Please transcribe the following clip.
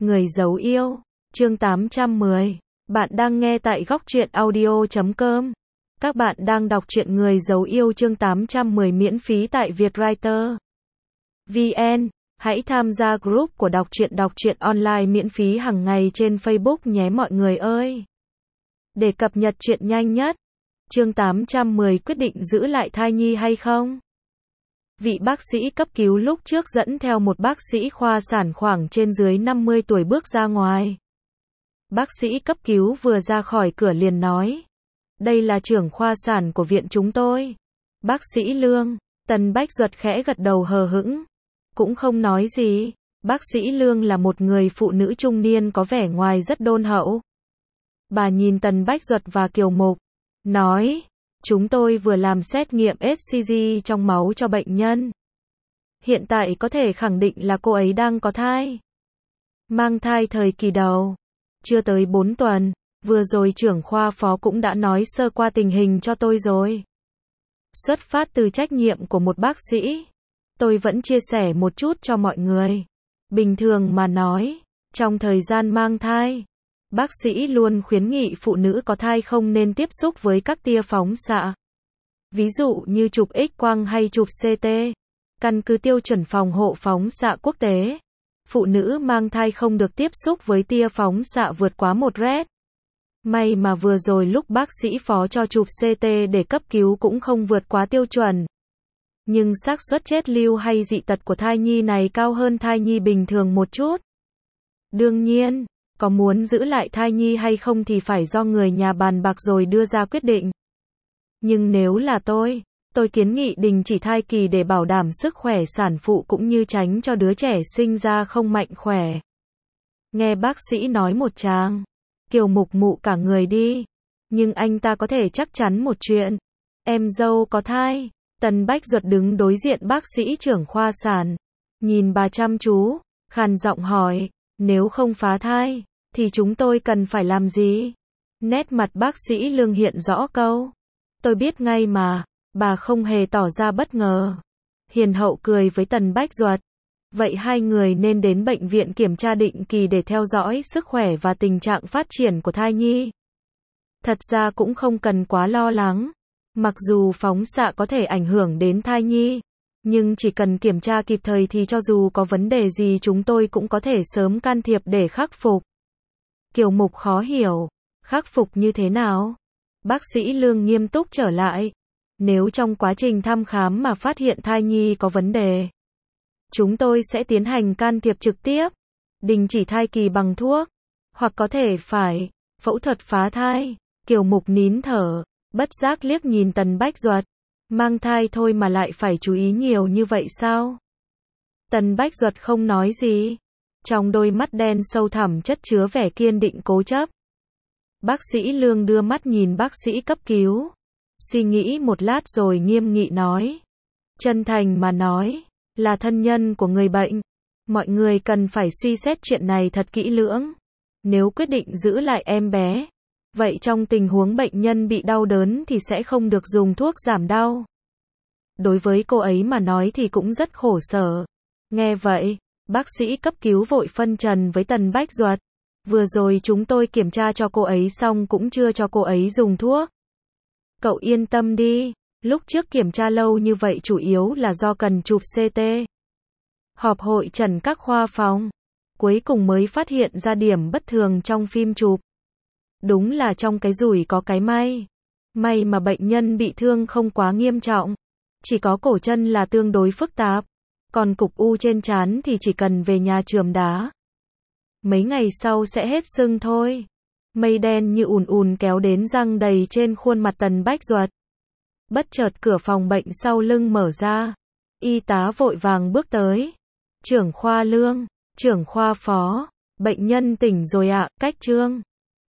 Người giấu yêu, chương 810. Bạn đang nghe tại góc truyện audio.com. Các bạn đang đọc truyện Người giấu yêu chương 810 miễn phí tại Vietwriter VN. Hãy tham gia group của đọc truyện online miễn phí hàng ngày trên Facebook nhé mọi người ơi. Để cập nhật truyện nhanh nhất. Chương 810 quyết định giữ lại thai nhi hay không? Vị bác sĩ cấp cứu lúc trước dẫn theo một bác sĩ khoa sản khoảng trên dưới 50 tuổi bước ra ngoài. Bác sĩ cấp cứu vừa ra khỏi cửa liền nói. Đây là trưởng khoa sản của viện chúng tôi. Bác sĩ Lương. Tần Bách Duật khẽ gật đầu hờ hững. Cũng không nói gì. Bác sĩ Lương là một người phụ nữ trung niên có vẻ ngoài rất đôn hậu. Bà nhìn Tần Bách Duật và Kiều Mục. Nói. Chúng tôi vừa làm xét nghiệm HCG trong máu cho bệnh nhân. Hiện tại có thể khẳng định là cô ấy đang có thai. Mang thai thời kỳ đầu. Chưa tới 4 tuần. Vừa rồi trưởng khoa phó cũng đã nói sơ qua tình hình cho tôi rồi. Xuất phát từ trách nhiệm của một bác sĩ. Tôi vẫn chia sẻ một chút cho mọi người. Bình thường mà nói, trong thời gian mang thai, bác sĩ luôn khuyến nghị phụ nữ có thai không nên tiếp xúc với các tia phóng xạ. Ví dụ như chụp X-quang hay chụp CT. Căn cứ tiêu chuẩn phòng hộ phóng xạ quốc tế, phụ nữ mang thai không được tiếp xúc với tia phóng xạ vượt quá 1 rad. May mà vừa rồi lúc bác sĩ phó cho chụp CT để cấp cứu cũng không vượt quá tiêu chuẩn. Nhưng xác suất chết lưu hay dị tật của thai nhi này cao hơn thai nhi bình thường một chút. Đương nhiên, có muốn giữ lại thai nhi hay không thì phải do người nhà bàn bạc rồi đưa ra quyết định. Nhưng nếu là tôi kiến nghị đình chỉ thai kỳ để bảo đảm sức khỏe sản phụ cũng như tránh cho đứa trẻ sinh ra không mạnh khỏe. Nghe bác sĩ nói một tràng, Kiều Mục mụ cả người đi. Nhưng anh ta có thể chắc chắn một chuyện. Em dâu có thai. Tần Bách Duật đứng đối diện bác sĩ trưởng khoa sản. Nhìn bà chăm chú, khàn giọng hỏi, nếu không phá thai, thì chúng tôi cần phải làm gì? Nét mặt bác sĩ Lương hiện rõ câu. Tôi biết ngay mà, bà không hề tỏ ra bất ngờ. Hiền hậu cười với Tần Bách Duật. Vậy hai người nên đến bệnh viện kiểm tra định kỳ để theo dõi sức khỏe và tình trạng phát triển của thai nhi. Thật ra cũng không cần quá lo lắng. Mặc dù phóng xạ có thể ảnh hưởng đến thai nhi, nhưng chỉ cần kiểm tra kịp thời thì cho dù có vấn đề gì chúng tôi cũng có thể sớm can thiệp để khắc phục. Kiều Mục khó hiểu. Khắc phục như thế nào? Bác sĩ Lương nghiêm túc trở lại. Nếu trong quá trình thăm khám mà phát hiện thai nhi có vấn đề, chúng tôi sẽ tiến hành can thiệp trực tiếp, đình chỉ thai kỳ bằng thuốc, hoặc có thể phải phẫu thuật phá thai. Kiều Mục nín thở, bất giác liếc nhìn Tần Bách Duật. Mang thai thôi mà lại phải chú ý nhiều như vậy sao? Tần Bách Duật không nói gì. Trong đôi mắt đen sâu thẳm chất chứa vẻ kiên định cố chấp. Bác sĩ Lương đưa mắt nhìn bác sĩ cấp cứu. Suy nghĩ một lát rồi nghiêm nghị nói. Chân thành mà nói, là thân nhân của người bệnh. Mọi người cần phải suy xét chuyện này thật kỹ lưỡng. Nếu quyết định giữ lại em bé, vậy trong tình huống bệnh nhân bị đau đớn thì sẽ không được dùng thuốc giảm đau. Đối với cô ấy mà nói thì cũng rất khổ sở. Nghe vậy, bác sĩ cấp cứu vội phân trần với Tần Bách Duật. Vừa rồi chúng tôi kiểm tra cho cô ấy xong cũng chưa cho cô ấy dùng thuốc. Cậu yên tâm đi, lúc trước kiểm tra lâu như vậy chủ yếu là do cần chụp CT. Họp hội trần các khoa phòng. Cuối cùng mới phát hiện ra điểm bất thường trong phim chụp. Đúng là trong cái rủi có cái may. May mà bệnh nhân bị thương không quá nghiêm trọng. Chỉ có cổ chân là tương đối phức tạp. Còn cục u trên trán thì chỉ cần về nhà chườm đá. Mấy ngày sau sẽ hết sưng thôi. Mây đen như ùn ùn kéo đến giăng đầy trên khuôn mặt Tần Bách Duật. Bất chợt cửa phòng bệnh sau lưng mở ra. Y tá vội vàng bước tới. Trưởng khoa Lương, trưởng khoa phó. Bệnh nhân tỉnh rồi ạ, cách Trương.